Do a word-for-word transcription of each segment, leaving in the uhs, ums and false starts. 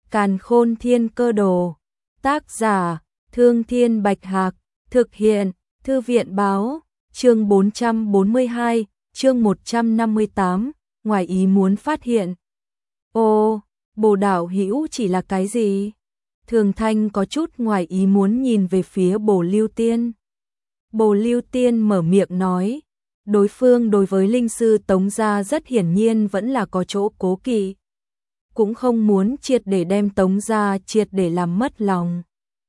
Càn Khôn Thiên Cơ Đồ. Tác giả: Thương Thiên Bạch Hạc. Thực hiện: Thư viện Báo. Chương bốn trăm bốn mươi hai, chương một trăm năm mươi tám, ngoài ý muốn phát hiện. Ô, Bồ Đạo Hữu chỉ là cái gì? Thường Thanh có chút ngoài ý muốn nhìn về phía Bồ Lưu Tiên. Bồ Lưu Tiên mở miệng nói, đối phương đối với linh sư Tống gia rất hiển nhiên vẫn là có chỗ cố kỵ, cũng không muốn triệt để đem Tống gia triệt để làm mất lòng.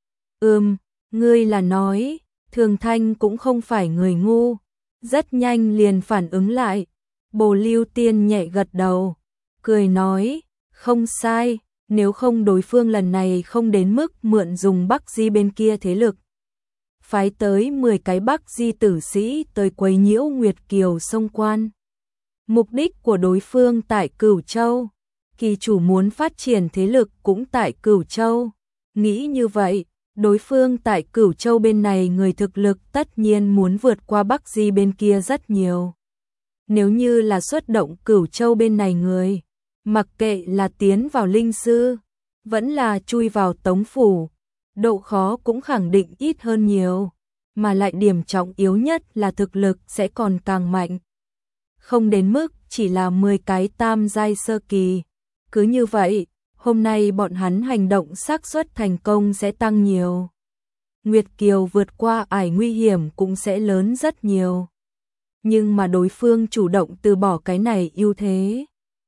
Ừm, ngươi là nói, Thường Thanh cũng không phải người ngu, rất nhanh liền phản ứng lại. Bồ Lưu Tiên nhẹ gật đầu, cười nói, không sai, nếu không đối phương lần này không đến mức mượn dùng Bắc Di bên kia thế lực. Phái tới mười cái Bắc Di tử sĩ tới quấy nhiễu Nguyệt Kiều sông quan. Mục đích của đối phương tại Cửu Châu, kỳ chủ muốn phát triển thế lực cũng tại Cửu Châu. Nghĩ như vậy, đối phương tại Cửu Châu bên này người thực lực tất nhiên muốn vượt qua Bắc Di bên kia rất nhiều. Nếu như là xuất động Cửu Châu bên này người, mặc kệ là tiến vào linh sư, vẫn là chui vào Tống phủ, độ khó cũng khẳng định ít hơn nhiều, mà lại điểm trọng yếu nhất là thực lực sẽ còn càng mạnh. Không đến mức chỉ là mười cái tam giai sơ kỳ. Cứ như vậy, hôm nay bọn hắn hành động xác suất thành công sẽ tăng nhiều. Nguyệt Kiều vượt qua ải nguy hiểm cũng sẽ lớn rất nhiều. Nhưng mà đối phương chủ động từ bỏ cái này ưu thế,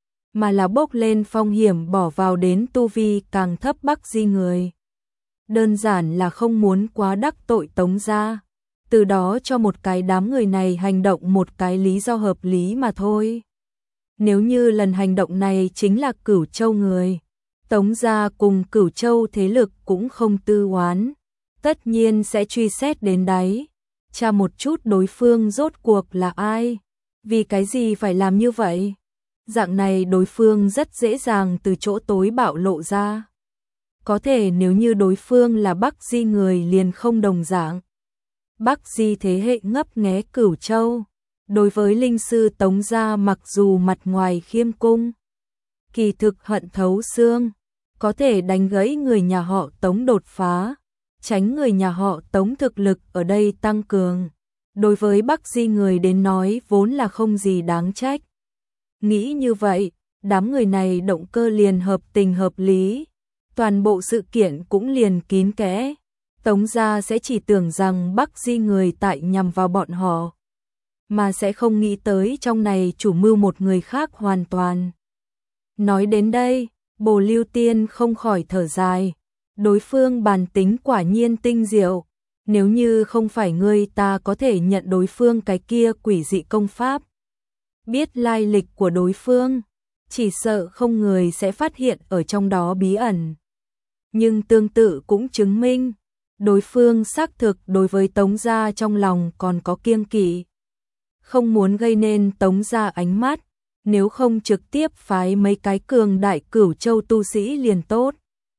mà là bốc lên phong hiểm bỏ vào đến tu vi càng thấp Bắc Di người. Đơn giản là không muốn quá đắc tội Tống gia, từ đó cho một cái đám người này hành động một cái lý do hợp lý mà thôi. Nếu như lần hành động này chính là Cửu Châu người, Tống gia cùng Cửu Châu thế lực cũng không tư oán, tất nhiên sẽ truy xét đến đáy, tra một chút đối phương rốt cuộc là ai, vì cái gì phải làm như vậy. Dạng này đối phương rất dễ dàng từ chỗ tối bạo lộ ra. Có thể nếu như đối phương là Bắc Di người liền không đồng dạng. Bắc Di thế hệ ngấp nghé Cửu Châu, đối với linh sư Tống gia mặc dù mặt ngoài khiêm cung, kỳ thực hận thấu xương, có thể đánh gãy người nhà họ Tống đột phá, tránh người nhà họ Tống thực lực ở đây tăng cường. Đối với Bắc Di người đến nói vốn là không gì đáng trách. Nghĩ như vậy, đám người này động cơ liền hợp tình hợp lý, toàn bộ sự kiện cũng liền kín kẽ. Tống gia sẽ chỉ tưởng rằng Bắc Di người tại nhằm vào bọn họ, mà sẽ không nghĩ tới trong này chủ mưu một người khác hoàn toàn. Nói đến đây, Bồ Lưu Tiên không khỏi thở dài, đối phương bản tính quả nhiên tinh diệu, nếu như không phải ngươi ta có thể nhận đối phương cái kia quỷ dị công pháp. Biết lai lịch của đối phương, chỉ sợ không người sẽ phát hiện ở trong đó bí ẩn. Nhưng tương tự cũng chứng minh, đối phương xác thực đối với Tống gia trong lòng còn có kiêng kỵ, không muốn gây nên Tống gia ánh mắt, nếu không trực tiếp phái mấy cái cường đại Cửu Châu tu sĩ liền tốt.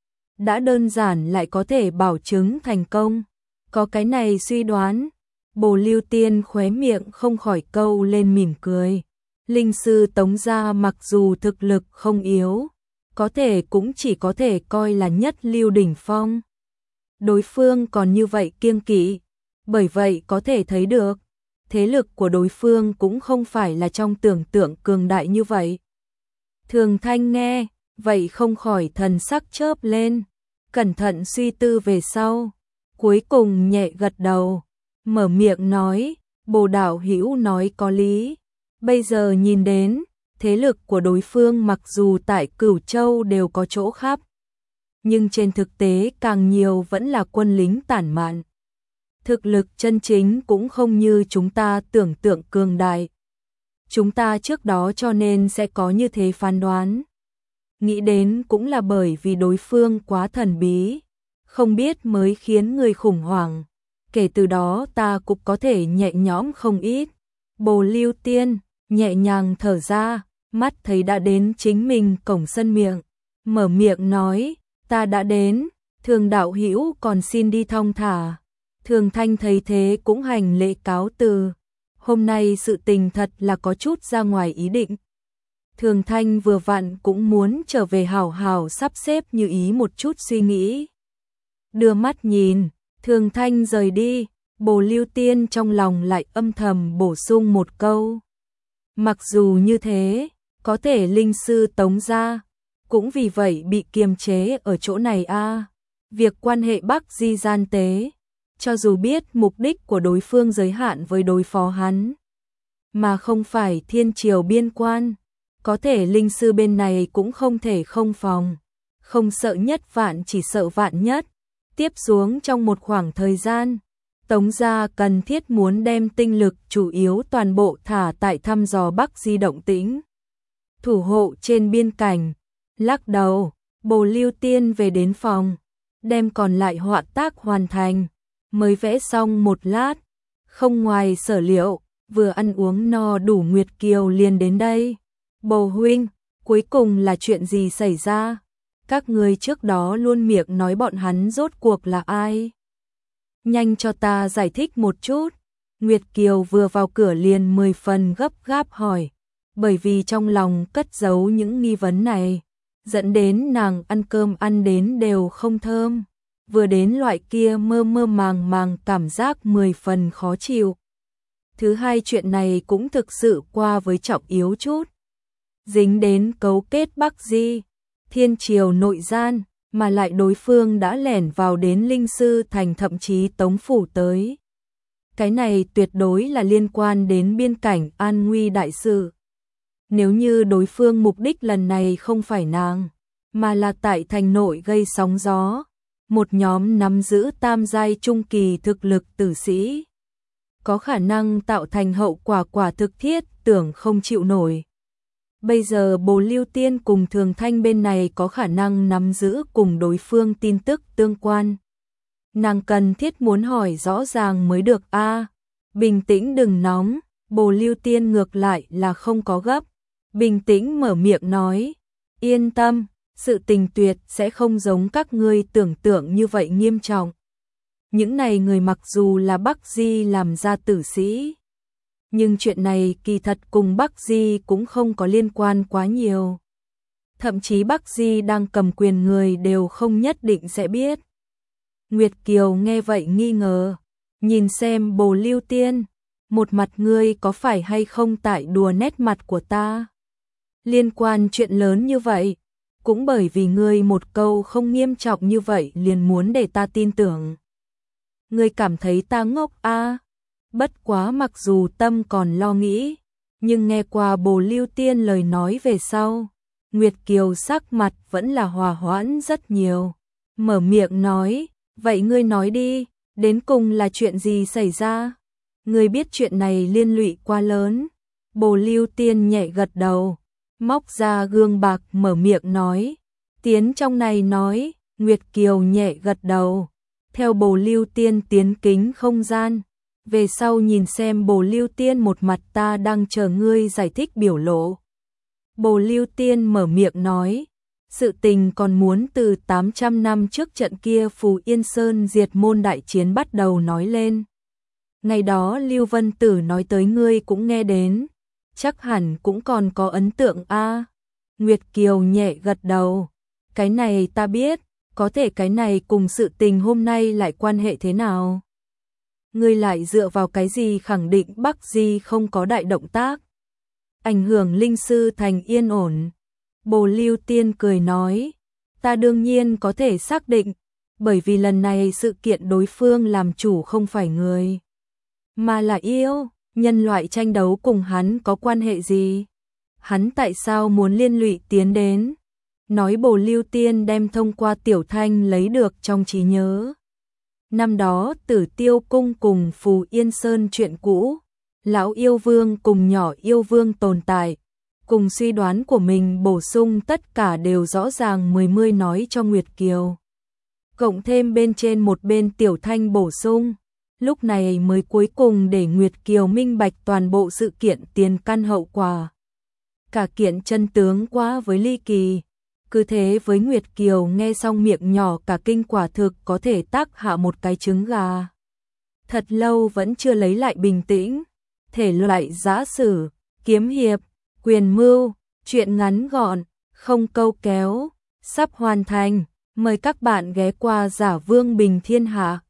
Đã đơn giản lại có thể bảo chứng thành công. Có cái này suy đoán, Bồ Lưu Tiên khóe miệng không khỏi câu lên mỉm cười. Linh sư Tống gia mặc dù thực lực không yếu, có thể cũng chỉ có thể coi là nhất lưu đỉnh phong. Đối phương còn như vậy kiêng kỵ, bởi vậy có thể thấy được, thế lực của đối phương cũng không phải là trong tưởng tượng cường đại như vậy. Thường Thanh nghe, vậy không khỏi thần sắc chớp lên, cẩn thận suy tư về sau, cuối cùng nhẹ gật đầu, mở miệng nói, Bồ Đạo Hữu nói có lý. Bây giờ nhìn đến, thế lực của đối phương mặc dù tại Cửu Châu đều có chỗ khắp, nhưng trên thực tế càng nhiều vẫn là quân lính tản mạn. Thực lực chân chính cũng không như chúng ta tưởng tượng cường đại. Chúng ta trước đó cho nên sẽ có như thế phán đoán. Nghĩ đến cũng là bởi vì đối phương quá thần bí, không biết mới khiến người khủng hoảng. Kể từ đó ta cũng có thể nhẹ nhõm không ít. Bồ Lưu Tiên nhẹ nhàng thở ra, mắt thấy đã đến chính mình cổng sân miệng, mở miệng nói, ta đã đến, Thường đạo hữu còn xin đi thong thả. Thường Thanh thấy thế cũng hành lễ cáo từ, hôm nay sự tình thật là có chút ra ngoài ý định. Thường Thanh vừa vặn cũng muốn trở về hảo hảo sắp xếp như ý một chút suy nghĩ. Đưa mắt nhìn, Thường Thanh rời đi, Bồ Lưu Tiên trong lòng lại âm thầm bổ sung một câu. Mặc dù như thế, có thể linh sư tống ra, cũng vì vậy bị kiềm chế ở chỗ này a. Việc quan hệ Bắc Di gian tế, cho dù biết mục đích của đối phương giới hạn với đối phó hắn, mà không phải thiên triều biên quan, có thể linh sư bên này cũng không thể không phòng, không sợ nhất vạn chỉ sợ vạn nhất. Tiếp xuống trong một khoảng thời gian, Tống gia cần thiết muốn đem tinh lực chủ yếu toàn bộ thả tại thăm dò Bắc Di động tĩnh, thủ hộ trên biên cảnh. Lắc đầu, Bồ Lưu Tiên về đến phòng, đem còn lại họa tác hoàn thành, mới vẽ xong một lát, không ngoài sở liệu, vừa ăn uống no đủ Nguyệt Kiều liền đến đây. Bồ huynh, cuối cùng là chuyện gì xảy ra? Các người trước đó luôn miệng nói bọn hắn rốt cuộc là ai? Nhanh cho ta giải thích một chút. Nguyệt Kiều vừa vào cửa liền mười phần gấp gáp hỏi, bởi vì trong lòng cất giấu những nghi vấn này, dẫn đến nàng ăn cơm ăn đến đều không thơm, vừa đến loại kia mơ mơ màng màng cảm giác mười phần khó chịu. Thứ hai, chuyện này cũng thực sự qua với trọng yếu chút, dính đến cấu kết Bắc Di, thiên triều nội gian, mà lại đối phương đã lẻn vào đến linh sư thành, thậm chí Tống phủ tới. Cái này tuyệt đối là liên quan đến biên cảnh an nguy đại sự. Nếu như đối phương mục đích lần này không phải nàng, mà là tại thành nội gây sóng gió, một nhóm nắm giữ tam giai trung kỳ thực lực tử sĩ, có khả năng tạo thành hậu quả quả thực thiết tưởng không chịu nổi. Bây giờ Bồ Lưu Tiên cùng Thường Thanh bên này có khả năng nắm giữ cùng đối phương tin tức tương quan. Nàng cần thiết muốn hỏi rõ ràng mới được a. À, bình tĩnh đừng nóng, Bồ Lưu Tiên ngược lại là không có gấp, bình tĩnh mở miệng nói, yên tâm, sự tình tuyệt sẽ không giống các ngươi tưởng tượng như vậy nghiêm trọng. Những này người mặc dù là Bắc Di làm ra tử sĩ, nhưng chuyện này kỳ thật cùng Bắc Di cũng không có liên quan quá nhiều. Thậm chí Bắc Di đang cầm quyền người đều không nhất định sẽ biết. Nguyệt Kiều nghe vậy nghi ngờ, nhìn xem Bồ Lưu Tiên, một mặt ngươi có phải hay không tại đùa nét mặt của ta? Liên quan chuyện lớn như vậy, cũng bởi vì ngươi một câu không nghiêm trọng như vậy liền muốn để ta tin tưởng. Ngươi cảm thấy ta ngốc a? À? Bất quá mặc dù tâm còn lo nghĩ, nhưng nghe qua Bồ Lưu Tiên lời nói về sau, Nguyệt Kiều sắc mặt vẫn là hòa hoãn rất nhiều. Mở miệng nói, vậy ngươi nói đi, đến cùng là chuyện gì xảy ra? Ngươi biết chuyện này liên lụy quá lớn. Bồ Lưu Tiên nhẹ gật đầu, móc ra gương bạc mở miệng nói, tiến trong này nói. Nguyệt Kiều nhẹ gật đầu, theo Bồ Lưu Tiên tiến kính không gian. Về sau nhìn xem Bồ Lưu Tiên một mặt ta đang chờ ngươi giải thích biểu lộ. Bồ Lưu Tiên mở miệng nói, sự tình còn muốn từ tám trăm năm trước trận kia Phù Yên Sơn diệt môn đại chiến bắt đầu nói lên. Ngày đó Lưu Vân Tử nói tới ngươi cũng nghe đến, chắc hẳn cũng còn có ấn tượng a. À, Nguyệt Kiều nhẹ gật đầu, cái này ta biết, có thể cái này cùng sự tình hôm nay lại quan hệ thế nào? Ngươi lại dựa vào cái gì khẳng định Bắc Di không có đại động tác, ảnh hưởng linh sư thành yên ổn? Bồ Lưu Tiên cười nói, ta đương nhiên có thể xác định, bởi vì lần này sự kiện đối phương làm chủ không phải người, mà là yêu, nhân loại tranh đấu cùng hắn có quan hệ gì? Hắn tại sao muốn liên lụy tiến đến? Nói Bồ Lưu Tiên đem thông qua Tiểu Thanh lấy được trong trí nhớ. Năm đó Tử Tiêu Cung cùng Phù Yên Sơn chuyện cũ, lão yêu vương cùng nhỏ yêu vương tồn tại, cùng suy đoán của mình bổ sung tất cả đều rõ ràng mười mươi nói cho Nguyệt Kiều. Cộng thêm bên trên một bên Tiểu Thanh bổ sung, lúc này mới cuối cùng để Nguyệt Kiều minh bạch toàn bộ sự kiện tiền căn hậu quả. Cả kiện chân tướng quá với ly kỳ. Cứ thế với Nguyệt Kiều nghe xong miệng nhỏ cả kinh, quả thực có thể tác hạ một cái trứng gà. Thật lâu vẫn chưa lấy lại bình tĩnh, thể loại giã sử, kiếm hiệp, quyền mưu, Chuyện ngắn gọn, không câu kéo, sắp hoàn thành. Mời các bạn ghé qua Giả Vương Bình Thiên Hạ.